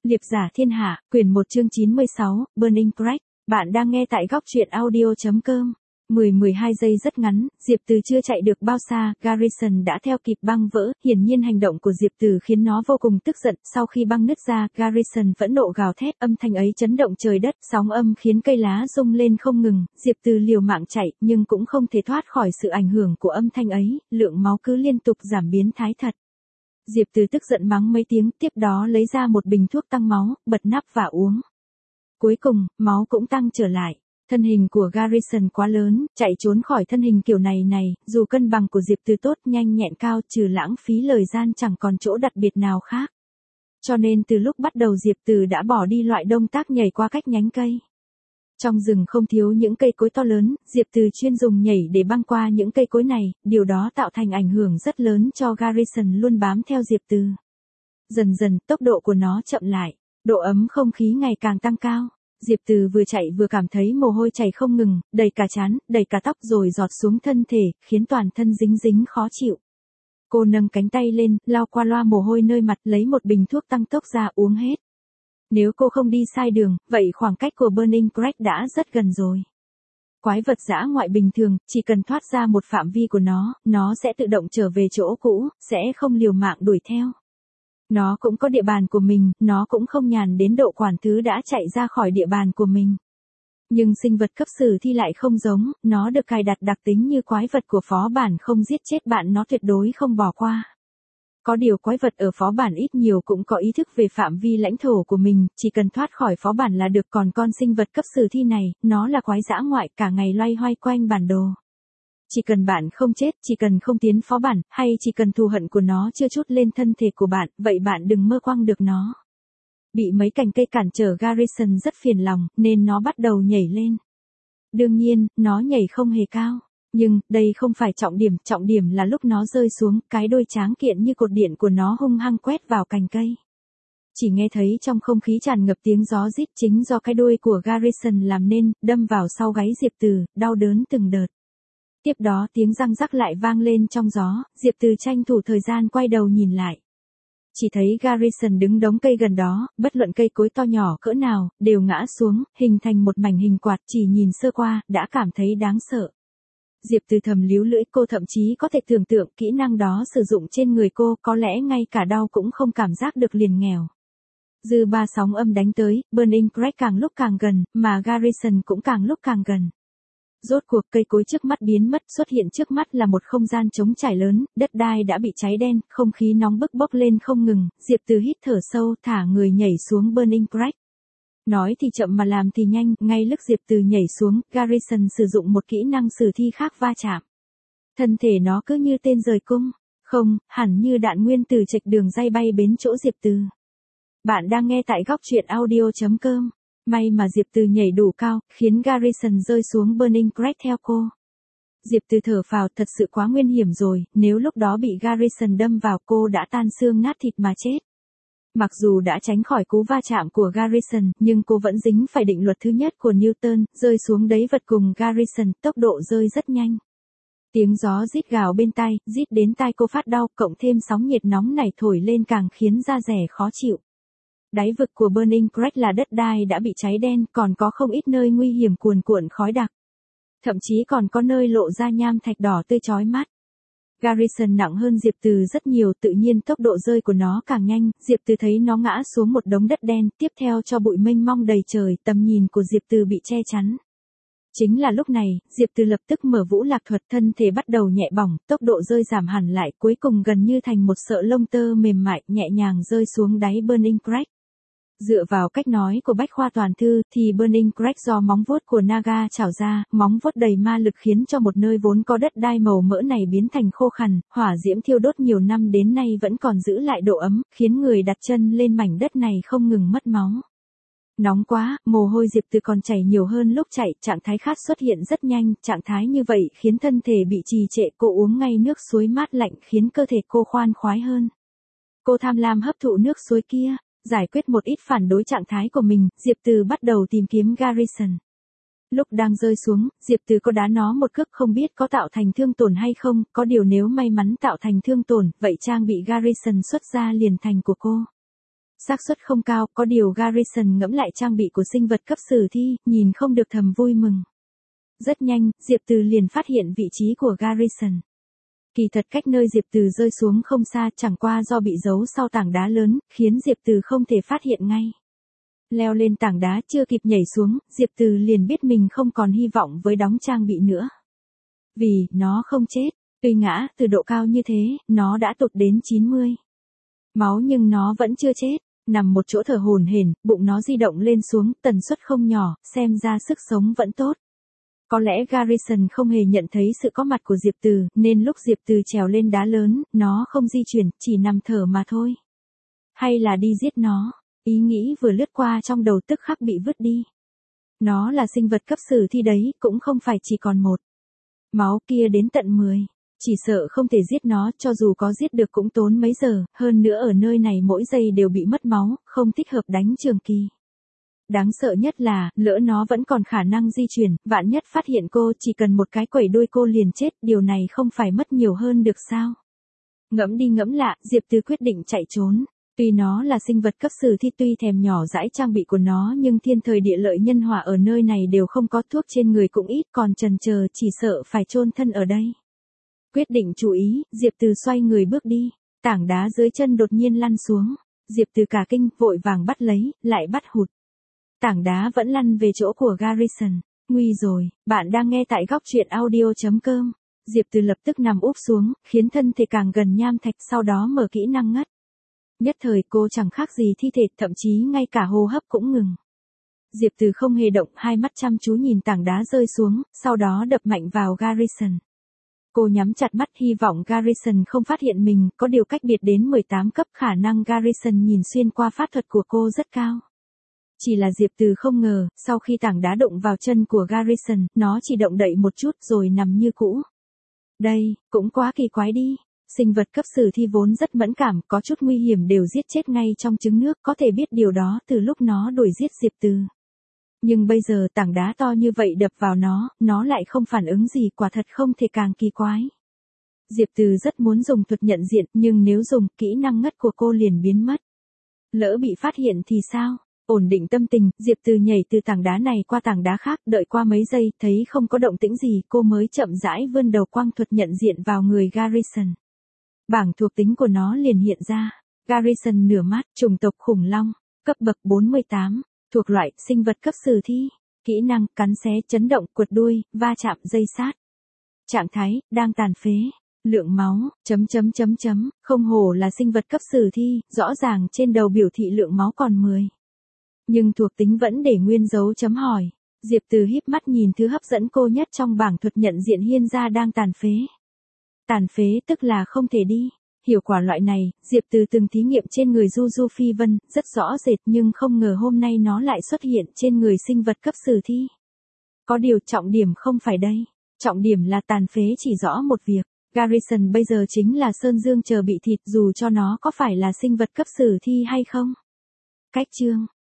Liệp giả thiên hạ, quyển 1 chương 96, Burning Crest. Bạn đang nghe tại góc truyện audio.com. 10-12 giây rất ngắn, Diệp Từ chưa chạy được bao xa, Garrison đã theo kịp băng vỡ, hiển nhiên hành động của Diệp Từ khiến nó vô cùng tức giận, sau khi băng nứt ra, Garrison phẫn nộ gào thét, âm thanh ấy chấn động trời đất, sóng âm khiến cây lá rung lên không ngừng, Diệp Từ liều mạng chạy, nhưng cũng không thể thoát khỏi sự ảnh hưởng của âm thanh ấy, lượng máu cứ liên tục giảm biến thái thật. Diệp Từ tức giận mắng mấy tiếng, tiếp đó lấy ra một bình thuốc tăng máu, bật nắp và uống. Cuối cùng, máu cũng tăng trở lại. Thân hình của Garrison quá lớn, chạy trốn khỏi thân hình kiểu này, dù cân bằng của Diệp Từ tốt, nhanh nhẹn cao, trừ lãng phí lời gian chẳng còn chỗ đặc biệt nào khác. Cho nên từ lúc bắt đầu Diệp Từ đã bỏ đi loại động tác nhảy qua cách nhánh cây. Trong rừng không thiếu những cây cối to lớn, Diệp Từ chuyên dùng nhảy để băng qua những cây cối này, điều đó tạo thành ảnh hưởng rất lớn cho Garrison luôn bám theo Diệp Từ. Dần dần, tốc độ của nó chậm lại, độ ấm không khí ngày càng tăng cao. Diệp Từ vừa chạy vừa cảm thấy mồ hôi chảy không ngừng, đầy cả trán, đầy cả tóc rồi giọt xuống thân thể, khiến toàn thân dính dính khó chịu. Cô nâng cánh tay lên, lau qua loa mồ hôi nơi mặt, lấy một bình thuốc tăng tốc ra uống hết. Nếu cô không đi sai đường, vậy khoảng cách của Burning Crest đã rất gần rồi. Quái vật dã ngoại bình thường, chỉ cần thoát ra một phạm vi của nó sẽ tự động trở về chỗ cũ, sẽ không liều mạng đuổi theo. Nó cũng có địa bàn của mình, nó cũng không nhàn đến độ quản thứ đã chạy ra khỏi địa bàn của mình. Nhưng sinh vật cấp sử thi lại không giống, nó được cài đặt đặc tính như quái vật của phó bản không giết chết bạn nó tuyệt đối không bỏ qua. Có điều quái vật ở phó bản ít nhiều cũng có ý thức về phạm vi lãnh thổ của mình, chỉ cần thoát khỏi phó bản là được, còn con sinh vật cấp sử thi này, nó là quái dã ngoại cả ngày loay hoay quanh bản đồ. Chỉ cần bạn không chết, chỉ cần không tiến phó bản, hay chỉ cần thù hận của nó chưa trút lên thân thể của bạn, vậy bạn đừng mơ quăng được nó. Bị mấy cành cây cản trở, Garrison rất phiền lòng, nên nó bắt đầu nhảy lên. Đương nhiên, nó nhảy không hề cao. Nhưng, đây không phải trọng điểm là lúc nó rơi xuống, cái đuôi tráng kiện như cột điện của nó hung hăng quét vào cành cây. Chỉ nghe thấy trong không khí tràn ngập tiếng gió rít, chính do cái đuôi của Garrison làm nên, đâm vào sau gáy Diệp Từ, đau đớn từng đợt. Tiếp đó tiếng răng rắc lại vang lên trong gió, Diệp Từ tranh thủ thời gian quay đầu nhìn lại. Chỉ thấy Garrison đứng đống cây gần đó, bất luận cây cối to nhỏ cỡ nào, đều ngã xuống, hình thành một mảnh hình quạt, chỉ nhìn sơ qua, đã cảm thấy đáng sợ. Diệp Từ thầm líu lưỡi, cô thậm chí có thể tưởng tượng kỹ năng đó sử dụng trên người cô, có lẽ ngay cả đau cũng không cảm giác được liền nghèo. Dư ba sóng âm đánh tới, Burning Crest càng lúc càng gần, mà Garrison cũng càng lúc càng gần. Rốt cuộc cây cối trước mắt biến mất, xuất hiện trước mắt là một không gian trống trải lớn, đất đai đã bị cháy đen, không khí nóng bức bốc lên không ngừng, Diệp Từ hít thở sâu, thả người nhảy xuống Burning Crest. Nói thì chậm mà làm thì nhanh, ngay lúc Diệp Từ nhảy xuống, Garrison sử dụng một kỹ năng sử thi khác va chạm. Thân thể nó cứ như tên rời cung, không, hẳn như đạn nguyên tử trạch đường ray bay đến chỗ Diệp Từ. Bạn đang nghe tại góc truyện audio.com. May mà Diệp Từ nhảy đủ cao, khiến Garrison rơi xuống Burning Crest theo cô. Diệp Từ thở phào, thật sự quá nguy hiểm rồi, nếu lúc đó bị Garrison đâm vào cô đã tan xương nát thịt mà chết. Mặc dù đã tránh khỏi cú va chạm của Garrison, nhưng cô vẫn dính phải định luật thứ nhất của Newton, rơi xuống đấy vật cùng Garrison, tốc độ rơi rất nhanh. Tiếng gió rít gào bên tai, rít đến tai cô phát đau, cộng thêm sóng nhiệt nóng này thổi lên càng khiến da rẻ khó chịu. Đáy vực của Burning Crest là đất đai đã bị cháy đen, còn có không ít nơi nguy hiểm cuồn cuộn khói đặc. Thậm chí còn có nơi lộ ra nham thạch đỏ tươi chói mắt. Garrison nặng hơn Diệp Từ rất nhiều, tự nhiên tốc độ rơi của nó càng nhanh, Diệp Từ thấy nó ngã xuống một đống đất đen, tiếp theo cho bụi mênh mông đầy trời, tầm nhìn của Diệp Từ bị che chắn. Chính là lúc này, Diệp Từ lập tức mở vũ lạc thuật, thân thể bắt đầu nhẹ bỏng, tốc độ rơi giảm hẳn lại, cuối cùng gần như thành một sợi lông tơ mềm mại, nhẹ nhàng rơi xuống đáy Burning Crest. Dựa vào cách nói của Bách Khoa Toàn Thư, thì Burning Crest do móng vuốt của Naga trảo ra, móng vuốt đầy ma lực khiến cho một nơi vốn có đất đai màu mỡ này biến thành khô khằn, hỏa diễm thiêu đốt nhiều năm đến nay vẫn còn giữ lại độ ấm, khiến người đặt chân lên mảnh đất này không ngừng mất máu. Nóng quá, mồ hôi Diệp Từ còn chảy nhiều hơn lúc chạy, trạng thái khát xuất hiện rất nhanh, trạng thái như vậy khiến thân thể bị trì trệ, cô uống ngay nước suối mát lạnh khiến cơ thể cô khoan khoái hơn. Cô tham lam hấp thụ nước suối kia. Giải quyết một ít phản đối trạng thái của mình, Diệp Từ bắt đầu tìm kiếm Garrison. Lúc đang rơi xuống, Diệp Từ có đá nó một cước, không biết có tạo thành thương tổn hay không, có điều nếu may mắn tạo thành thương tổn, vậy trang bị Garrison xuất ra liền thành của cô. xác suất không cao, có điều Garrison ngẫm lại trang bị của sinh vật cấp sử thi, nhìn không được thầm vui mừng. Rất nhanh, Diệp Từ liền phát hiện vị trí của Garrison. Kỳ thật cách nơi Diệp Từ rơi xuống không xa, chẳng qua do bị giấu sau tảng đá lớn, khiến Diệp Từ không thể phát hiện ngay. Leo lên tảng đá chưa kịp nhảy xuống, Diệp Từ liền biết mình không còn hy vọng với đóng trang bị nữa. Vì, nó không chết, tuy ngã từ độ cao như thế, nó đã tụt đến 90 máu nhưng nó vẫn chưa chết, nằm một chỗ thở hổn hển, bụng nó di động lên xuống, tần suất không nhỏ, xem ra sức sống vẫn tốt. Có lẽ Garrison không hề nhận thấy sự có mặt của Diệp Từ, nên lúc Diệp Từ trèo lên đá lớn, nó không di chuyển, chỉ nằm thở mà thôi. Hay là đi giết nó, ý nghĩ vừa lướt qua trong đầu tức khắc bị vứt đi. Nó là sinh vật cấp sử thi đấy, cũng không phải chỉ còn một. Máu kia đến tận 10. Chỉ sợ không thể giết nó, cho dù có giết được cũng tốn mấy giờ, hơn nữa ở nơi này mỗi giây đều bị mất máu, không thích hợp đánh trường kỳ. Đáng sợ nhất là, lỡ nó vẫn còn khả năng di chuyển, vạn nhất phát hiện cô, chỉ cần một cái quẩy đuôi cô liền chết, điều này không phải mất nhiều hơn được sao? Ngẫm đi ngẫm lại, Diệp Từ quyết định chạy trốn. Tuy nó là sinh vật cấp sử thi, tuy thèm nhỏ dãi trang bị của nó, nhưng thiên thời địa lợi nhân hòa ở nơi này đều không có, thuốc trên người cũng ít, còn chần chờ chỉ sợ phải chôn thân ở đây. Quyết định chú ý, Diệp Từ xoay người bước đi, tảng đá dưới chân đột nhiên lăn xuống. Diệp Từ cả kinh, vội vàng bắt lấy, lại bắt hụt. Tảng đá vẫn lăn về chỗ của Garrison. Nguy rồi, bạn đang nghe tại góc truyện audio.com. Diệp Từ lập tức nằm úp xuống, khiến thân thể càng gần nham thạch, sau đó mở kỹ năng ngất. Nhất thời cô chẳng khác gì thi thể, thậm chí ngay cả hô hấp cũng ngừng. Diệp Từ không hề động, hai mắt chăm chú nhìn tảng đá rơi xuống, sau đó đập mạnh vào Garrison. Cô nhắm chặt mắt, hy vọng Garrison không phát hiện mình, có điều cách biệt đến 18 cấp, khả năng Garrison nhìn xuyên qua pháp thuật của cô rất cao. Chỉ là Diệp Từ không ngờ, sau khi tảng đá đụng vào chân của Garrison, nó chỉ động đậy một chút rồi nằm như cũ. Đây, cũng quá kỳ quái đi. Sinh vật cấp sử thi vốn rất mẫn cảm, có chút nguy hiểm đều giết chết ngay trong trứng nước, có thể biết điều đó từ lúc nó đuổi giết Diệp Từ. Nhưng bây giờ tảng đá to như vậy đập vào nó lại không phản ứng gì, quả thật không thể càng kỳ quái. Diệp Từ rất muốn dùng thuật nhận diện, nhưng nếu dùng, kỹ năng ngất của cô liền biến mất. Lỡ bị phát hiện thì sao? Ổn định tâm tình, Diệp Từ nhảy từ tảng đá này qua tảng đá khác, đợi qua mấy giây, thấy không có động tĩnh gì, cô mới chậm rãi vươn đầu quang thuật nhận diện vào người Garrison. Bảng thuộc tính của nó liền hiện ra. Garrison nửa mát, chủng tộc khủng long, cấp bậc 48, thuộc loại sinh vật cấp sử thi, kỹ năng cắn xé, chấn động, quật đuôi, va chạm, dây sát. Trạng thái đang tàn phế, lượng máu, không hổ là sinh vật cấp sử thi, rõ ràng trên đầu biểu thị lượng máu còn 10. Nhưng thuộc tính vẫn để nguyên dấu chấm hỏi. Diệp Từ híp mắt nhìn thứ hấp dẫn cô nhất trong bảng thuật nhận diện hiện ra đang tàn phế. Tàn phế tức là không thể đi. Hiệu quả loại này, Diệp Từ từng thí nghiệm trên người Du Du Phi Vân, rất rõ rệt, nhưng không ngờ hôm nay nó lại xuất hiện trên người sinh vật cấp sử thi. Có điều trọng điểm không phải đây. Trọng điểm là tàn phế chỉ rõ một việc. Garrison bây giờ chính là Sơn Dương chờ bị thịt, dù cho nó có phải là sinh vật cấp sử thi hay không. Cách chương